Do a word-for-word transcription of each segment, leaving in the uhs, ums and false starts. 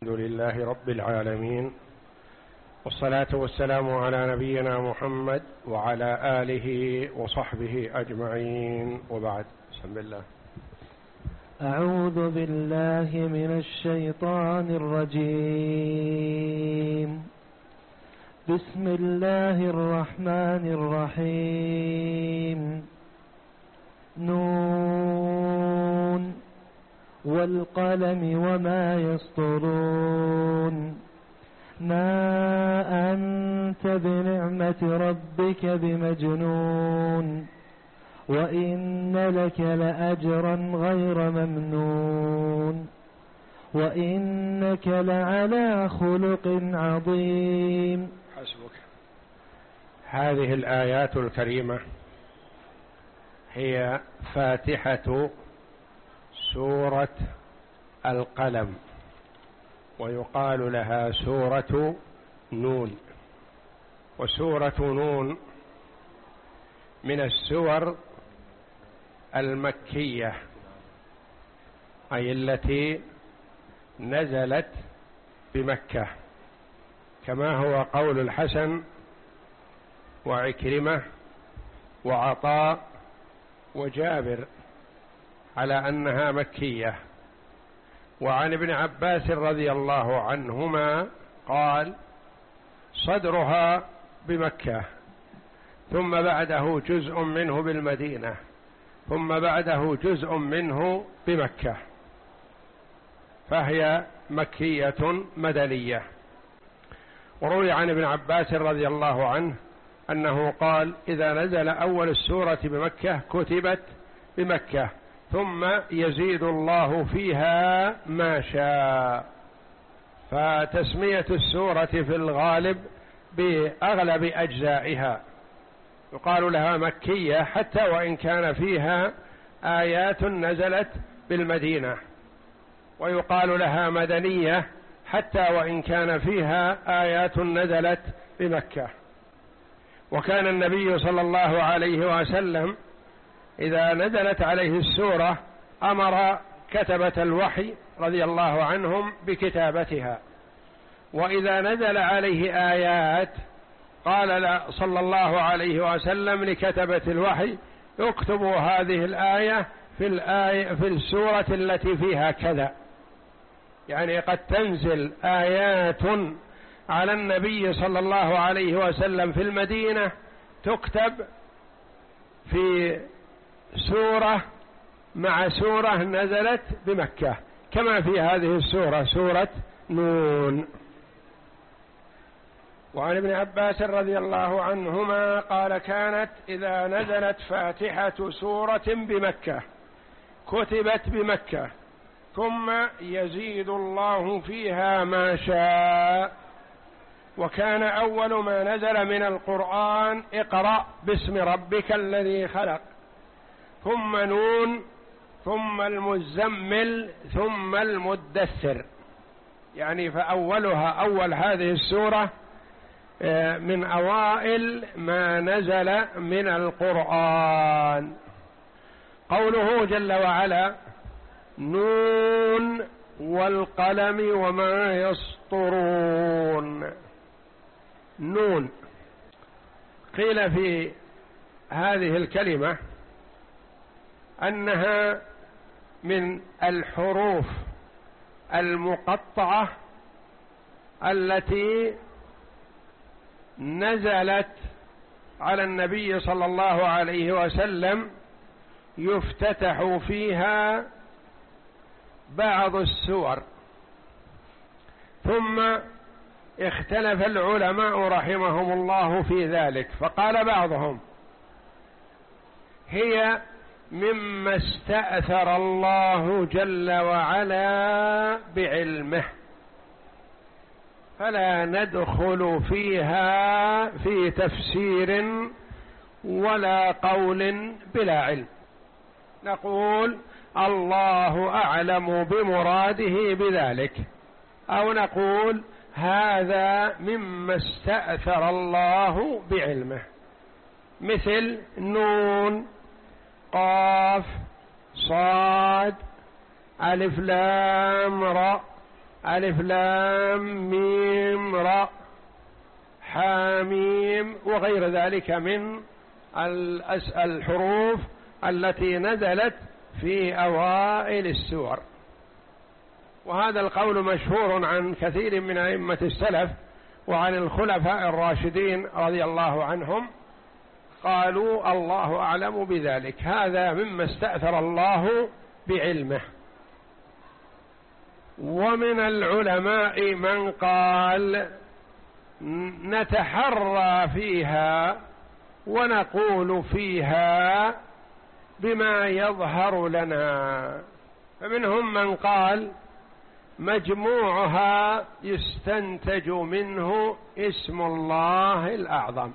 الحمد لله رب العالمين، والصلاة والسلام على نبينا محمد وعلى آله وصحبه أجمعين، وبعد. بسم الله. أعوذ بالله من الشيطان الرجيم. بسم الله الرحمن الرحيم. نون والقلم وما يسطرون. ما أنت بنعمة ربك بمجنون، وإن لك لأجرا غير ممنون، وإنك لعلى خلق عظيم. حسبك. هذه الآيات الكريمة هي فاتحة سورة القلم، ويقال لها سورة نون. وسورة نون من السور المكية، أي التي نزلت بمكة، كما هو قول الحسن وعكرمة وعطاء وجابر على أنها مكية. وعن ابن عباس رضي الله عنهما قال: صدرها بمكة، ثم بعده جزء منه بالمدينة، ثم بعده جزء منه بمكة، فهي مكية مدنية. وروي عن ابن عباس رضي الله عنه أنه قال: إذا نزل أول السورة بمكة كتبت بمكة، ثم يزيد الله فيها ما شاء. فتسمية السورة في الغالب بأغلب أجزائها يقال لها مكية، حتى وإن كان فيها آيات نزلت بالمدينة، ويقال لها مدنية حتى وإن كان فيها آيات نزلت بمكة. وكان النبي صلى الله عليه وسلم إذا نزلت عليه السورة أمر كتبة الوحي رضي الله عنهم بكتابتها، وإذا نزل عليه آيات قال صلى الله عليه وسلم لكتبة الوحي: اكتبوا هذه الآية في الآية في السورة التي فيها كذا. يعني قد تنزل آيات على النبي صلى الله عليه وسلم في المدينة تكتب في سورة مع سورة نزلت بمكة، كما في هذه السورة سورة نون. وعن ابن عباس رضي الله عنهما قال: كانت إذا نزلت فاتحة سورة بمكة كتبت بمكة، ثم يزيد الله فيها ما شاء. وكان أول ما نزل من القرآن: اقرأ باسم ربك الذي خلق، ثم نون، ثم المزمل، ثم المدثر. يعني فأولها أول هذه السورة من أوائل ما نزل من القرآن. قوله جل وعلا: نون والقلم وما يسطرون. نون قيل في هذه الكلمة أنها من الحروف المقطعة التي نزلت على النبي صلى الله عليه وسلم يفتتح فيها بعض السور. ثم اختلف العلماء رحمهم الله في ذلك، فقال بعضهم: هي مما استأثر الله جل وعلا بعلمه، فلا ندخل فيها في تفسير ولا قول بلا علم، نقول الله أعلم بمراده بذلك، أو نقول هذا مما استأثر الله بعلمه، مثل نون، قاف، صاد، ألف لام را، ألف لام ميم راء حاميم وغير ذلك من الحروف التي نزلت في أوائل السور. وهذا القول مشهور عن كثير من أئمة السلف وعن الخلفاء الراشدين رضي الله عنهم، قالوا الله أعلم بذلك، هذا مما استأثر الله بعلمه. ومن العلماء من قال نتحرى فيها ونقول فيها بما يظهر لنا، فمنهم من قال مجموعها يستنتج منه اسم الله الأعظم،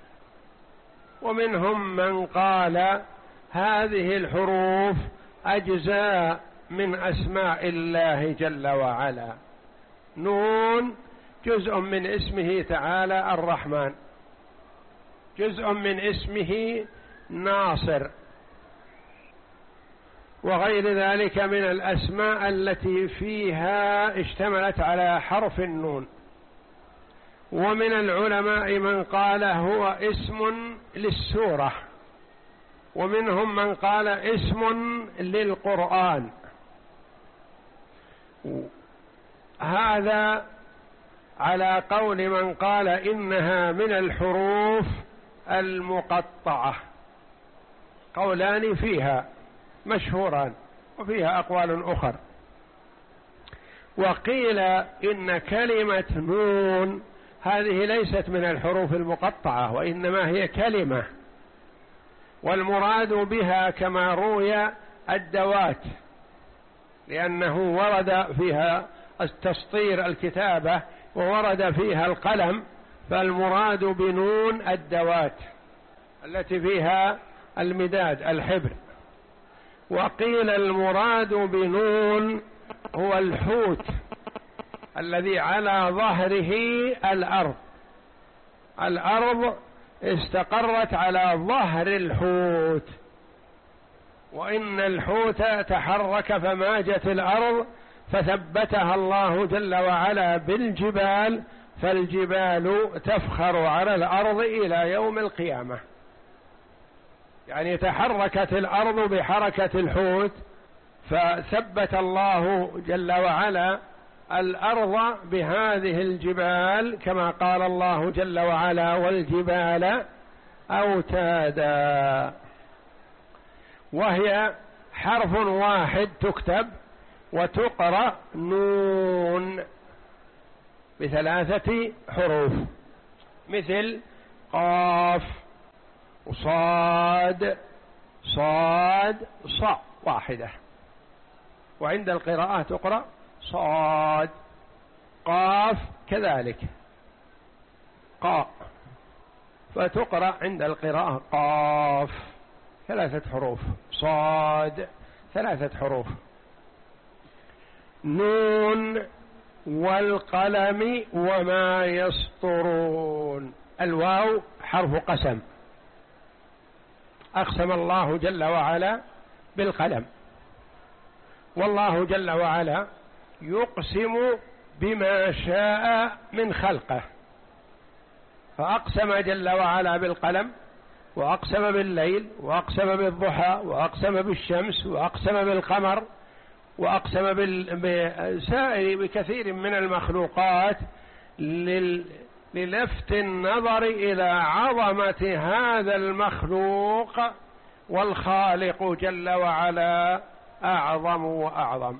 ومنهم من قال هذه الحروف أجزاء من أسماء الله جل وعلا. نون جزء من اسمه تعالى الرحمن، جزء من اسمه ناصر، وغير ذلك من الأسماء التي فيها اشتملت على حرف النون. ومن العلماء من قال هو اسم للسورة، ومنهم من قال اسم للقرآن. هذا على قول من قال إنها من الحروف المقطعة، قولان فيها مشهوران وفيها أقوال أخر. وقيل إن كلمة نون هذه ليست من الحروف المقطعة، وإنما هي كلمة، والمراد بها كما روي الدوات، لأنه ورد فيها التسطير الكتابة وورد فيها القلم، فالمراد بنون الدوات التي فيها المداد الحبر. وقيل المراد بنون هو الحوت الذي على ظهره الأرض، الأرض استقرت على ظهر الحوت، وإن الحوت تحرك فماجت الأرض فثبتها الله جل وعلا بالجبال، فالجبال تفخر على الأرض إلى يوم القيامة. يعني تحركت الأرض بحركة الحوت، فثبت الله جل وعلا الأرض بهذه الجبال، كما قال الله جل وعلا والجبال أوتادا. وهي حرف واحد تكتب وتقرأ نون بثلاثة حروف، مثل قاف وصاد صاد صاء واحدة، وعند القراءة تقرأ صاد. قاف كذلك قاء، فتقرأ عند القراءة قاف ثلاثة حروف، صاد ثلاثة حروف. نون والقلم وما يسطرون، الواو حرف قسم، أقسم الله جل وعلا بالقلم، والله جل وعلا يقسم بما شاء من خلقه، فأقسم جل وعلا بالقلم، وأقسم بالليل، وأقسم بالضحى، وأقسم بالشمس، وأقسم بالقمر، وأقسم بسائر بكثير من المخلوقات للفت النظر إلى عظمة هذا المخلوق، والخالق جل وعلا أعظم وأعظم.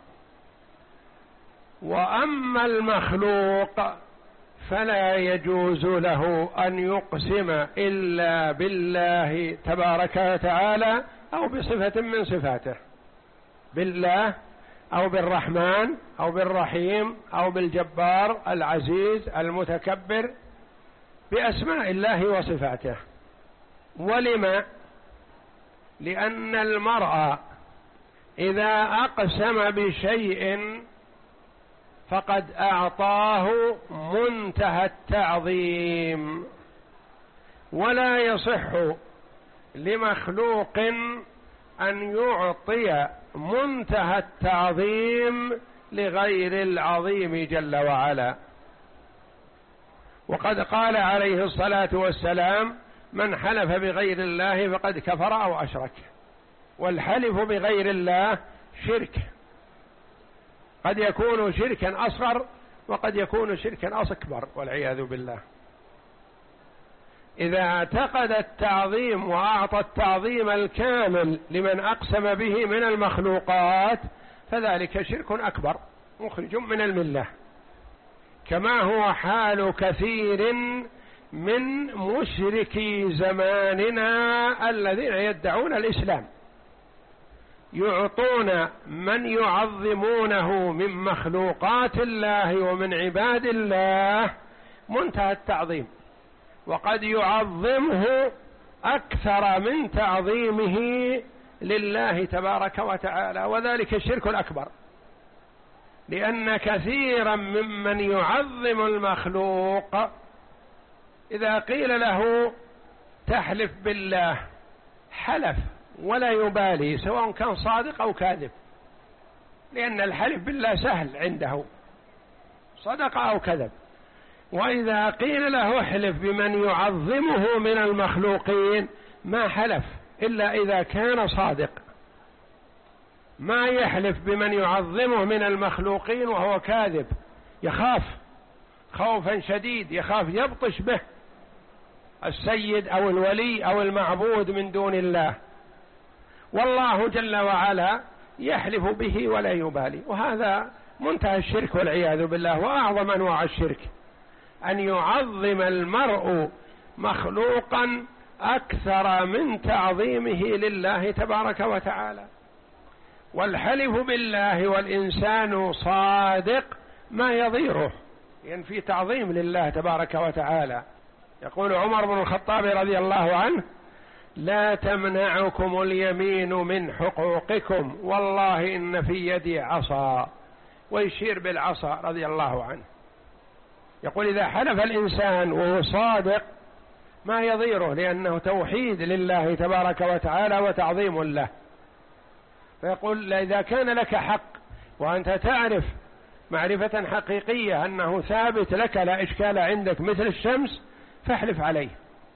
وأما المخلوق فلا يجوز له أن يقسم إلا بالله تبارك وتعالى أو بصفة من صفاته، بالله أو بالرحمن أو بالرحيم أو بالجبار العزيز المتكبر، بأسماء الله وصفاته. ولما؟ لأن المرء إذا أقسم بشيء فقد أعطاه منتهى التعظيم، ولا يصح لمخلوق أن يعطي منتهى التعظيم لغير العظيم جل وعلا. وقد قال عليه الصلاة والسلام: من حلف بغير الله فقد كفر أو أشرك. والحلف بغير الله شرك، قد يكون شركا أصغر وقد يكون شركا أكبر والعياذ بالله. إذا اعتقد التعظيم وأعطى التعظيم الكامل لمن أقسم به من المخلوقات فذلك شرك أكبر مخرج من الملة، كما هو حال كثير من مشركي زماننا الذين يدعون الإسلام، يعطون من يعظمونه من مخلوقات الله ومن عباد الله منتهى التعظيم، وقد يعظمه أكثر من تعظيمه لله تبارك وتعالى، وذلك الشرك الأكبر. لأن كثيرا ممن يعظم المخلوق إذا قيل له تحلف بالله حلف ولا يبالي سواء كان صادق أو كاذب، لأن الحلف بالله سهل عنده صدق أو كذب. وإذا قيل له احلف بمن يعظمه من المخلوقين ما حلف إلا إذا كان صادق، ما يحلف بمن يعظمه من المخلوقين وهو كاذب، يخاف خوفا شديد، يخاف يبطش به السيد أو الولي أو المعبود من دون الله، والله جل وعلا يحلف به ولا يبالي. وهذا منتهى الشرك والعياذ بالله، وأعظم أنواع الشرك أن يعظم المرء مخلوقا أكثر من تعظيمه لله تبارك وتعالى. والحلف بالله والإنسان صادق ما يضيره، ينفي تعظيم لله تبارك وتعالى. يقول عمر بن الخطاب رضي الله عنه: لا تمنعكم اليمين من حقوقكم والله إن في يدي عصا، ويشير بالعصا رضي الله عنه. يقول إذا حلف الإنسان وهو صادق ما يضيره، لأنه توحيد لله تبارك وتعالى وتعظيم له. فيقول إذا كان لك حق وأنت تعرف معرفة حقيقية أنه ثابت لك لا إشكال عندك مثل الشمس فاحلف عليه،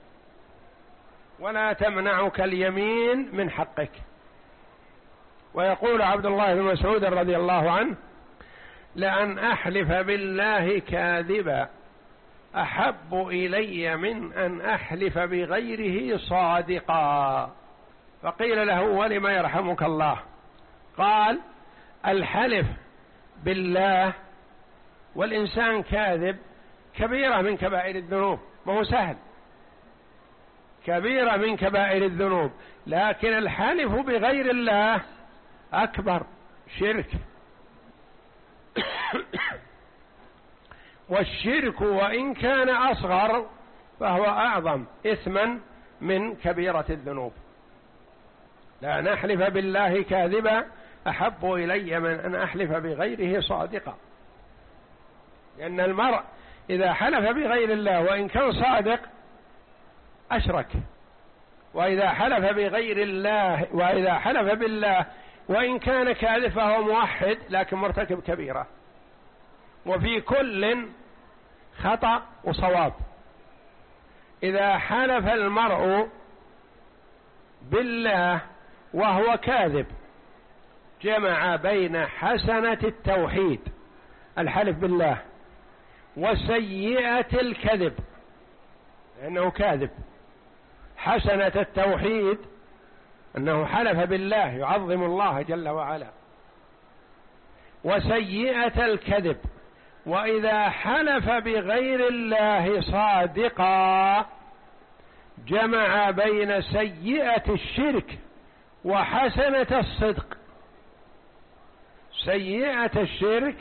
ولا تمنعك اليمين من حقك. ويقول عبد الله بن مسعود رضي الله عنه: لأن أحلف بالله كاذبا أحب إلي من أن أحلف بغيره صادقا. فقيل له: ولم يرحمك الله؟ قال: الحلف بالله والإنسان كاذب كبيرة من كبائر الذنوب، ما هو سهل، كبيرة من كبائر الذنوب، لكن الحلف بغير الله أكبر شرك. والشرك وإن كان أصغر فهو أعظم إثما من كبيرة الذنوب. لا نحلف بالله كاذبا أحب إلي من أن أحلف بغيره صادقا، لأن المرء إذا حلف بغير الله وإن كان صادق أشرك، وإذا حلف بغير الله وإذا حلف بالله وإن كان كاذب فهو موحد لكن مرتكب كبيرة. وفي كل خطأ وصواب. إذا حلف المرء بالله وهو كاذب جمع بين حسنة التوحيد الحلف بالله وسيئة الكذب، لأنه كاذب. حسنة التوحيد أنه حلف بالله يعظم الله جل وعلا، وسيئة الكذب وإذا حلف بغير الله صادقا جمع بين سيئة الشرك وحسنة الصدق. سيئة الشرك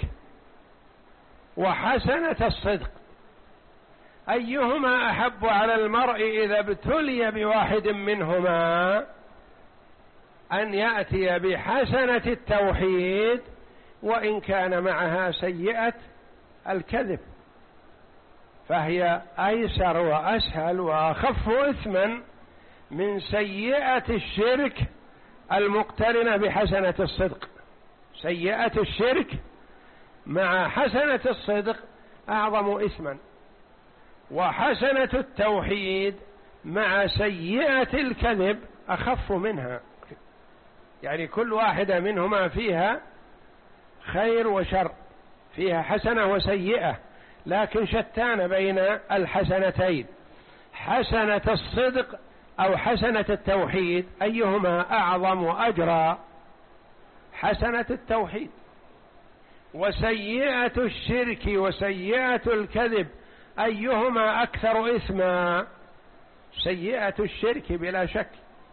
وحسنة الصدق، أيهما أحب على المرء إذا ابتلي بواحد منهما؟ أن يأتي بحسنة التوحيد وإن كان معها سيئة الكذب، فهي أيسر وأسهل وأخف إثما من سيئة الشرك المقترنة بحسنة الصدق. سيئة الشرك مع حسنة الصدق أعظم إثما، وحسنة التوحيد مع سيئة الكذب أخف منها. يعني كل واحدة منهما فيها خير وشر، فيها حسنة وسيئة، لكن شتان بين الحسنتين. حسنة الصدق أو حسنة التوحيد أيهما أعظم وأجرى؟ حسنة التوحيد. وسيئة الشرك وسيئة الكذب أيهما أكثر إثما؟ سيئة الشرك بلا شك.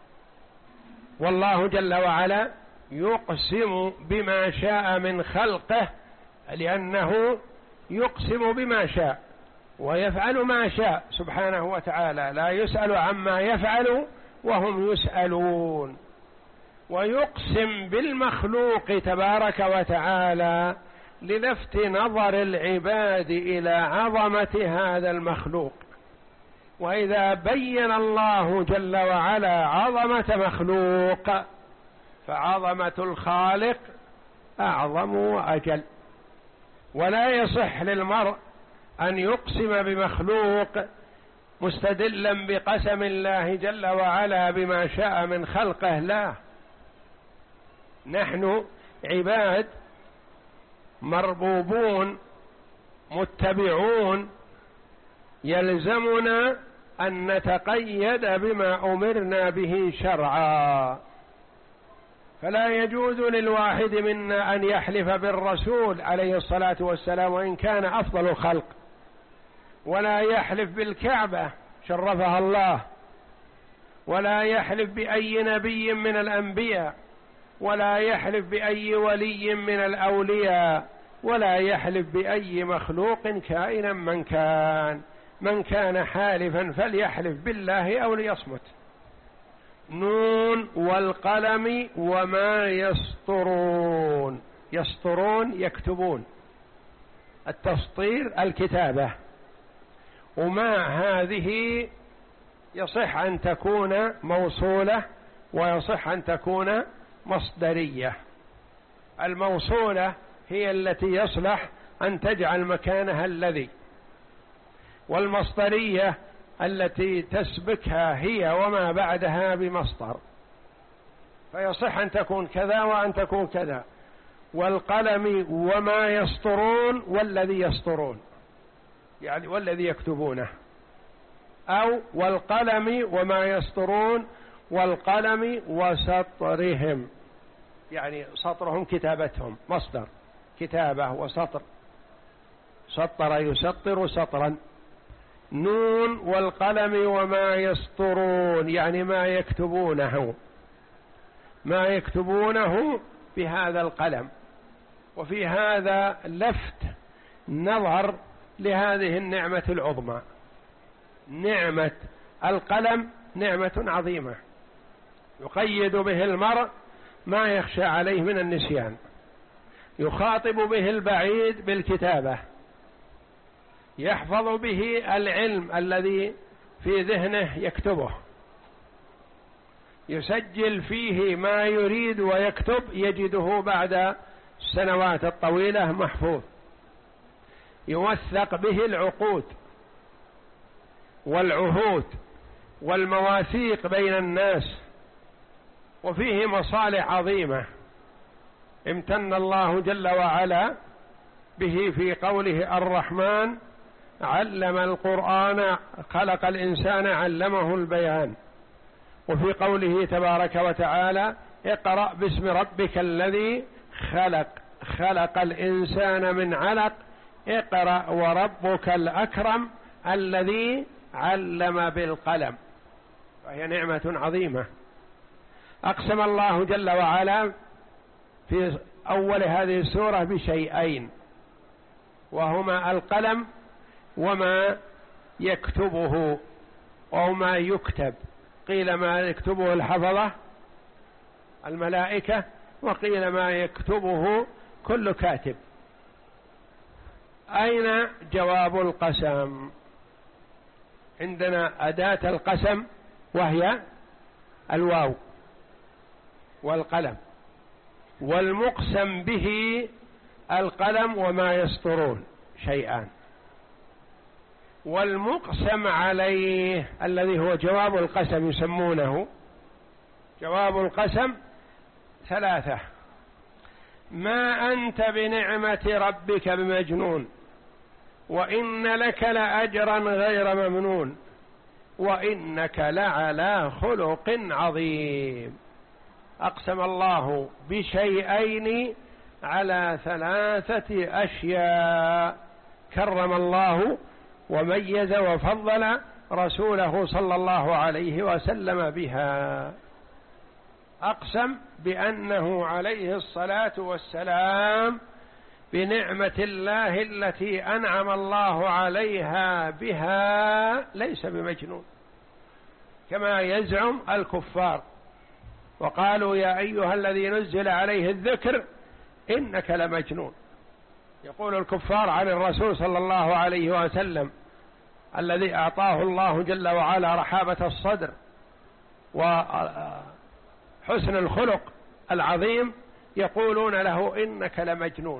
والله جل وعلا يقسم بما شاء من خلقه، لأنه يقسم بما شاء ويفعل ما شاء سبحانه وتعالى، لا يسأل عما يفعل وهم يسألون. ويقسم بالمخلوق تبارك وتعالى للفت نظر العباد إلى عظمة هذا المخلوق. وإذا بين الله جل وعلا عظمة مخلوق فعظمة الخالق أعظم وأجل. ولا يصح للمرء أن يقسم بمخلوق مستدلا بقسم الله جل وعلا بما شاء من خلقه، لا. نحن عباد مربوبون متبعون، يلزمنا أن نتقيد بما أمرنا به شرعا. فلا يجوز للواحد منا أن يحلف بالرسول عليه الصلاة والسلام وإن كان أفضل الخلق، ولا يحلف بالكعبة شرفها الله، ولا يحلف بأي نبي من الأنبياء، ولا يحلف بأي ولي من الأولياء، ولا يحلف بأي مخلوق كائنا من كان. من كان حالفا فليحلف بالله أو ليصمت. نون والقلم وما يسطرون. يسطرون يكتبون، التسطير الكتابة. وما هذه يصح أن تكون موصولة ويصح أن تكون مصدرية. الموصولة هي التي يصلح أن تجعل مكانها الذي، والمصدرية التي تسبكها هي وما بعدها بمصدر، فيصح أن تكون كذا وأن تكون كذا. والقلم وما يسطرون والذي يسطرون، يعني والذي يكتبونه، أو والقلم وما يسطرون والقلم وسطرهم، يعني سطرهم كتابتهم، مصدر كتابة وسطر، سطر يسطر سطرا. نون والقلم وما يسطرون يعني ما يكتبونه، ما يكتبونه بهذا القلم. وفي هذا لفت نظر لهذه النعمة العظمى. نعمة القلم نعمة عظيمة يقيد به المرء ما يخشى عليه من النسيان، يخاطب به البعيد بالكتابة، يحفظ به العلم الذي في ذهنه يكتبه، يسجل فيه ما يريد ويكتب يجده بعد السنوات الطويلة محفوظ، يوثق به العقود والعهود والمواثيق بين الناس، وفيه مصالح عظيمة امتن الله جل وعلا به في قوله الرحمن علم القرآن خلق الإنسان علمه البيان، وفي قوله تبارك وتعالى اقرأ باسم ربك الذي خلق خلق الإنسان من علق اقرأ وربك الأكرم الذي علم بالقلم. وهي نعمة عظيمة. أقسم الله جل وعلا في أول هذه السورة بشيئين، وهما القلم وما يكتبه أو ما يكتب. قيل ما يكتبه الحفظة الملائكة، وقيل ما يكتبه كل كاتب. أين جواب القسم؟ عندنا أداة القسم وهي الواو والقلم، والمقسم به القلم وما يسطرون شيئان. والمقسم عليه الذي هو جواب القسم يسمونه جواب القسم ثلاثة: ما أنت بنعمة ربك بمجنون، وإن لك لأجرا غير ممنون، وإنك لعلى خلق عظيم. أقسم الله بشيئين على ثلاثة أشياء كرم الله وميز وفضل رسوله صلى الله عليه وسلم بها. أقسم بأنه عليه الصلاة والسلام بنعمة الله التي أنعم الله عليها بها ليس بمجنون كما يزعم الكفار، وقالوا يا أيها الذي نزل عليه الذكر إنك لمجنون. يقول الكفار عن الرسول صلى الله عليه وسلم الذي أعطاه الله جل وعلا رحابة الصدر وحسن الخلق العظيم، يقولون له إنك لمجنون.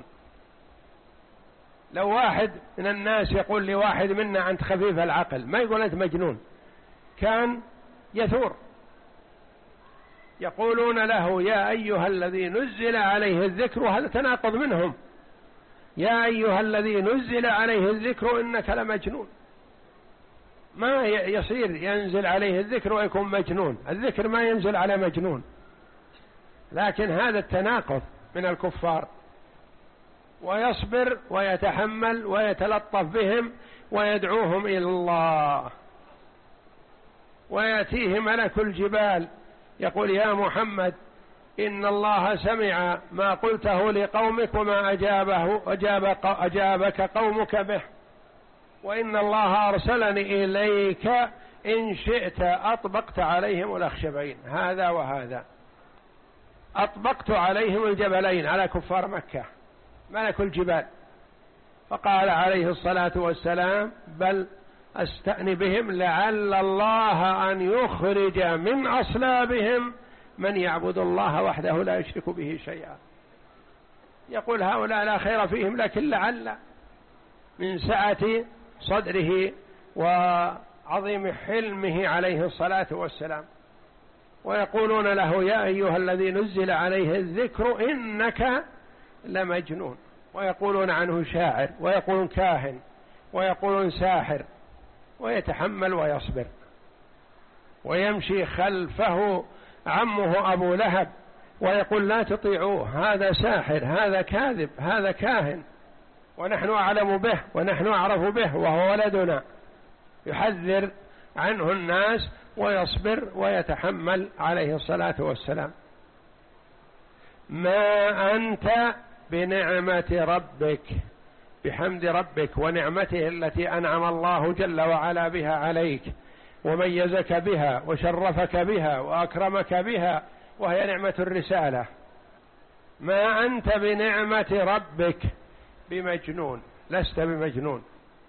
لو واحد من الناس يقول لواحد منا أنت خفيف العقل، ما يقول أنت مجنون، كان يثور. يقولون له يا أيها الذي نزل عليه الذكر، وهذا تناقض منهم، يا أيها الذي نزل عليه الذكر إنك لمجنون. ما يصير ينزل عليه الذكر ويكون مجنون، الذكر ما ينزل على مجنون. لكن هذا التناقض من الكفار، ويصبر ويتحمل ويتلطف بهم ويدعوهم إلى الله. ويأتيه ملك الجبال يقول يا محمد إن الله سمع ما قلته لقومك وما أجابه أجاب أجابك قومك به، وإن الله أرسلني إليك إن شئت أطبقت عليهم الأخشبين. هذا وهذا أطبقت عليهم الجبلين على كفار مكة ملك الجبال. فقال عليه الصلاة والسلام بل أستأني بهم لعل الله أن يخرج من أصلابهم من يعبد الله وحده لا يشرك به شيئا. يقول هؤلاء لا خير فيهم، لكن لعل من سعة صدره وعظيم حلمه عليه الصلاة والسلام. ويقولون له يا أيها الذي نزل عليه الذكر إنك لمجنون، ويقولون عنه شاعر، ويقولون كاهن، ويقولون ساحر، ويتحمل ويصبر. ويمشي خلفه عمه أبو لهب ويقول لا تطيعوه، هذا ساحر، هذا كاذب، هذا كاهن، ونحن أعلم به ونحن أعرف به وهو ولدنا. يحذر عنه الناس ويصبر ويتحمل عليه الصلاة والسلام. ما أنت بنعمة ربك، بحمد ربك ونعمته التي أنعم الله جل وعلا بها عليك وميزك بها وشرفك بها وأكرمك بها، وهي نعمة الرسالة. ما أنت بنعمة ربك بمجنون، لست بمجنون.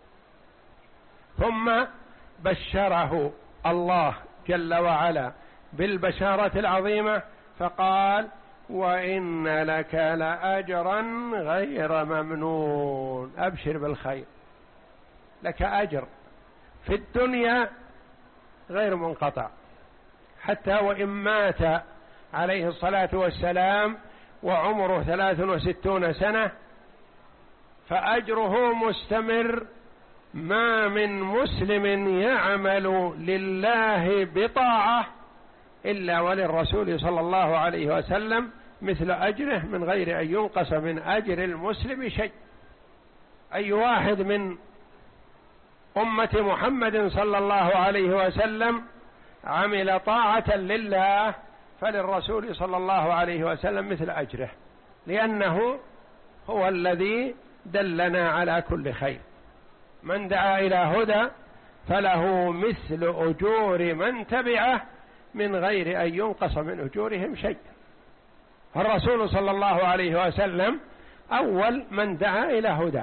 ثم بشره الله جل وعلا بالبشارة العظيمة فقال وإن لك لأجرا غير ممنون. أبشر بالخير، لك أجر في الدنيا غير منقطع، حتى وإن مات عليه الصلاة والسلام وعمره ثلاث وستون سنة فأجره مستمر. ما من مسلم يعمل لله بطاعة إلا وللرسول صلى الله عليه وسلم مثل أجره من غير أن ينقص من أجر المسلم شيء. أي واحد من أمة محمد صلى الله عليه وسلم عمل طاعة لله فللرسول صلى الله عليه وسلم مثل أجره، لأنه هو الذي دلنا على كل خير. من دعا إلى هدى فله مثل أجور من تبعه من غير أن ينقص من أجورهم شيء. الرسول صلى الله عليه وسلم أول من دعا إلى هدى،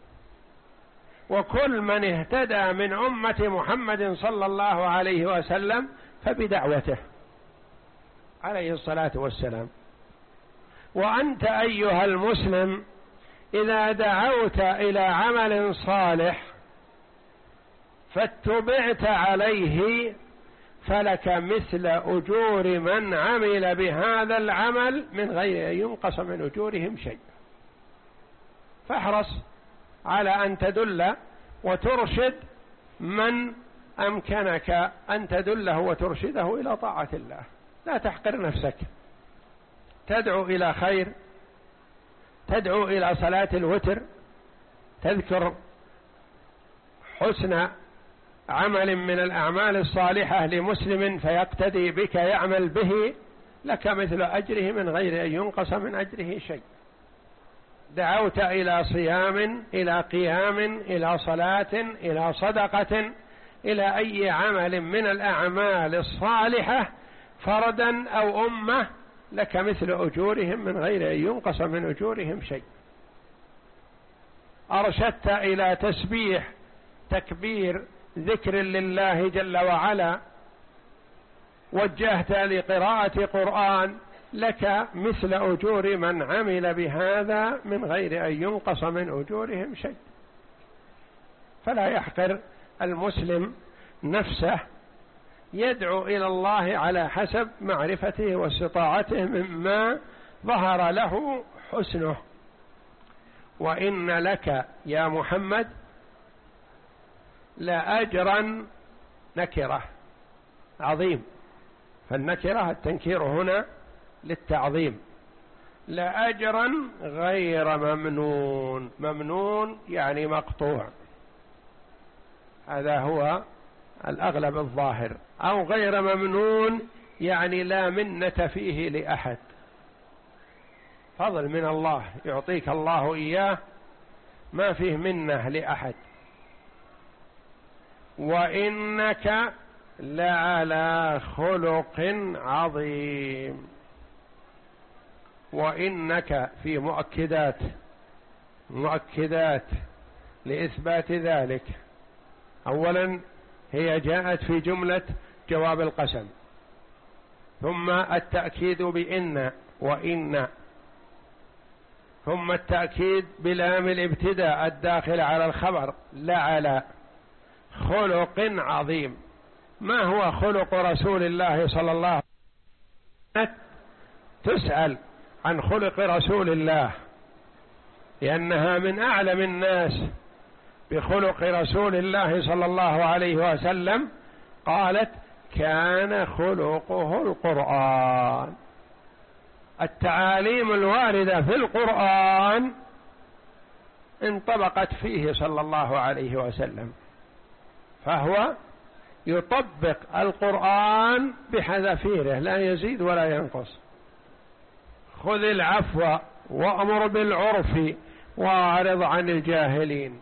وكل من اهتدى من أمة محمد صلى الله عليه وسلم فبدعوته عليه الصلاة والسلام. وأنت أيها المسلم إذا دعوت إلى عمل صالح فاتبعت عليه فلك مثل أجور من عمل بهذا العمل من غير أن ينقص من أجورهم شيء. فاحرص على أن تدل وترشد من أمكنك أن تدله وترشده إلى طاعة الله. لا تحقر نفسك، تدعو إلى خير، تدعو إلى صلاة الوتر، تذكر حسن عمل من الأعمال الصالحة لمسلم فيقتدي بك يعمل به، لك مثل أجره من غير أن ينقص من أجره شيء. دعوت إلى صيام، إلى قيام، إلى صلاة، إلى صدقة، إلى أي عمل من الأعمال الصالحة فردا أو أمة، لك مثل أجورهم من غير أن ينقص من أجورهم شيء. أرشدت إلى تسبيح، تكبير، ذكر لله جل وعلا، وجهت لقراءة قرآن، لك مثل أجور من عمل بهذا من غير أن ينقص من أجورهم شيء. فلا يحقر المسلم نفسه، يدعو إلى الله على حسب معرفته واستطاعته مما ظهر له حسنه. وإن لك يا محمد لأجرا نكرة عظيم، فالنكرة التنكير هنا للتعظيم. لأجرا غير ممنون، ممنون يعني مقطوع، هذا هو الأغلب الظاهر، أو غير ممنون يعني لا منة فيه لأحد، فضل من الله يعطيك الله إياه ما فيه منة لأحد. وإنك لعلى خلق عظيم. وإنك في مؤكدات، مؤكدات لإثبات ذلك. أولا هي جاءت في جملة جواب القسم، ثم التأكيد بإن وإن، ثم التأكيد بلام الابتداء الداخل على الخبر لعلى خلق عظيم. ما هو خلق رسول الله صلى الله عليه وسلم؟ تسأل عن خلق رسول الله لأنها من أعلم الناس بخلق رسول الله صلى الله عليه وسلم. قالت كان خلقه القرآن. التعاليم الواردة في القرآن انطبقت فيه صلى الله عليه وسلم، فهو يطبق القرآن بحذافيره لا يزيد ولا ينقص. خذ العفو وأمر بالعرف وأعرض عن الجاهلين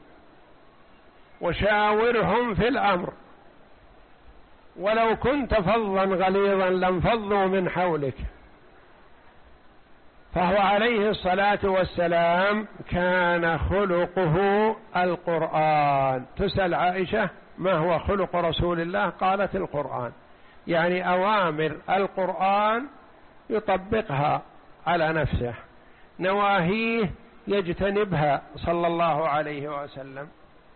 وشاورهم في الأمر ولو كنت فظا غليظا لانفضوا من حولك. فهو عليه الصلاة والسلام كان خلقه القرآن. تسأل عائشة ما هو خلق رسول الله؟ قالت القرآن، يعني أوامر القرآن يطبقها على نفسه، نواهيه يجتنبها صلى الله عليه وسلم.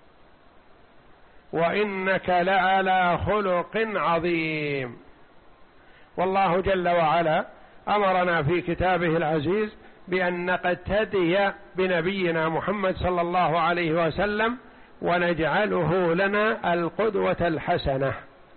وإنك لعلى خلق عظيم. والله جل وعلا أمرنا في كتابه العزيز بأن نقتدي بنبينا محمد صلى الله عليه وسلم ونجعله لنا القدوة الحسنة.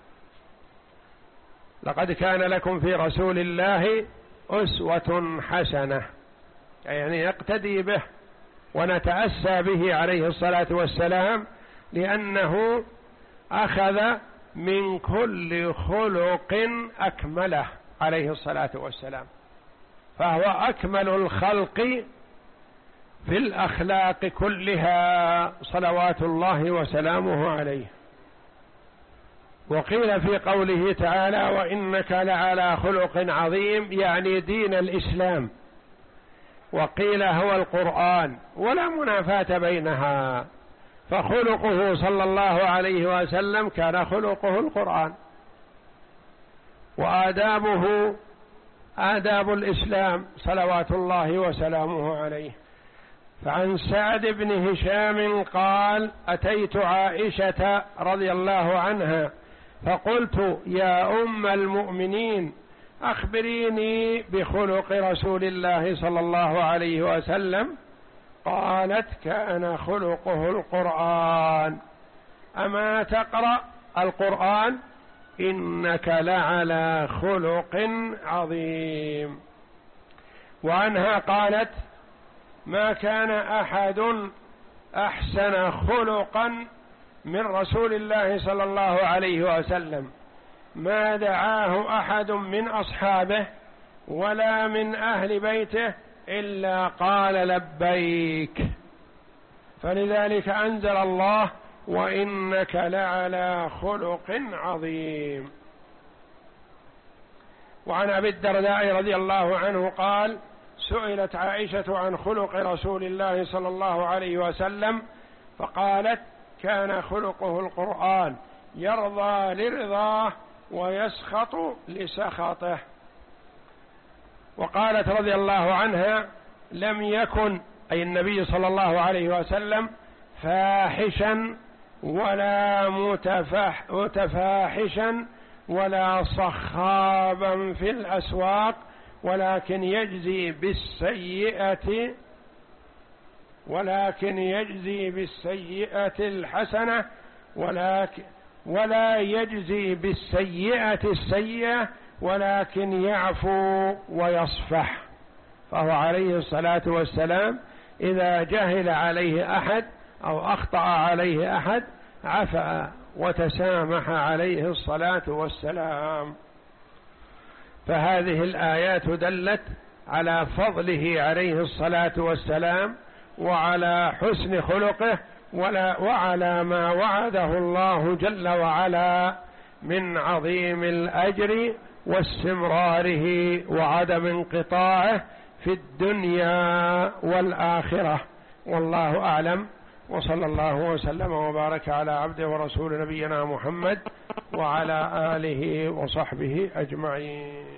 لقد كان لكم في رسول الله أسوة حسنة، يعني نقتدي به ونتأسى به عليه الصلاة والسلام، لأنه أخذ من كل خلق أكمله عليه الصلاة والسلام، فهو أكمل الخلق في الأخلاق كلها صلوات الله وسلامه عليه. وقيل في قوله تعالى وإنك لعلى خلق عظيم يعني دين الإسلام، وقيل هو القرآن، ولا منافاة بينها، فخلقه صلى الله عليه وسلم كان خلقه القرآن، وآدابه آداب الإسلام صلوات الله وسلامه عليه. فعن سعد بن هشام قال أتيت عائشة رضي الله عنها فقلت يا أم المؤمنين أخبريني بخلق رسول الله صلى الله عليه وسلم. قالت كان خلقه القرآن. أما تقرأ القرآن إنك لعلى خلق عظيم. وعنها قالت ما كان أحد أحسن خلقا من رسول الله صلى الله عليه وسلم، ما دعاه أحد من أصحابه ولا من أهل بيته إلا قال لبيك، فلذلك أنزل الله وإنك لعلى خلق عظيم. وعن أبي الدرداء رضي الله عنه قال سئلت عائشة عن خلق رسول الله صلى الله عليه وسلم فقالت كان خلقه القرآن يرضى لرضاه ويسخط لسخطه. وقالت رضي الله عنها لم يكن أي النبي صلى الله عليه وسلم فاحشا ولا متفح متفاحشا ولا صخابا في الأسواق، ولكن يجزي بالسيئة ولكن يجزي بالسيئة الحسنة ولكن ولا يجزي بالسيئة السيئة ولكن يعفو ويصفح. فهو عليه الصلاة والسلام إذا جهل عليه أحد أو أخطأ عليه أحد عفا وتسامح عليه الصلاة والسلام. فهذه الآيات دلت على فضله عليه الصلاة والسلام وعلى حسن خلقه وعلى ما وعده الله جل وعلا من عظيم الأجر واستمراره وعدم انقطاعه في الدنيا والآخرة. والله أعلم، وصلى الله وسلم وبارك على عبده ورسول نبينا محمد وعلى آله وصحبه أجمعين.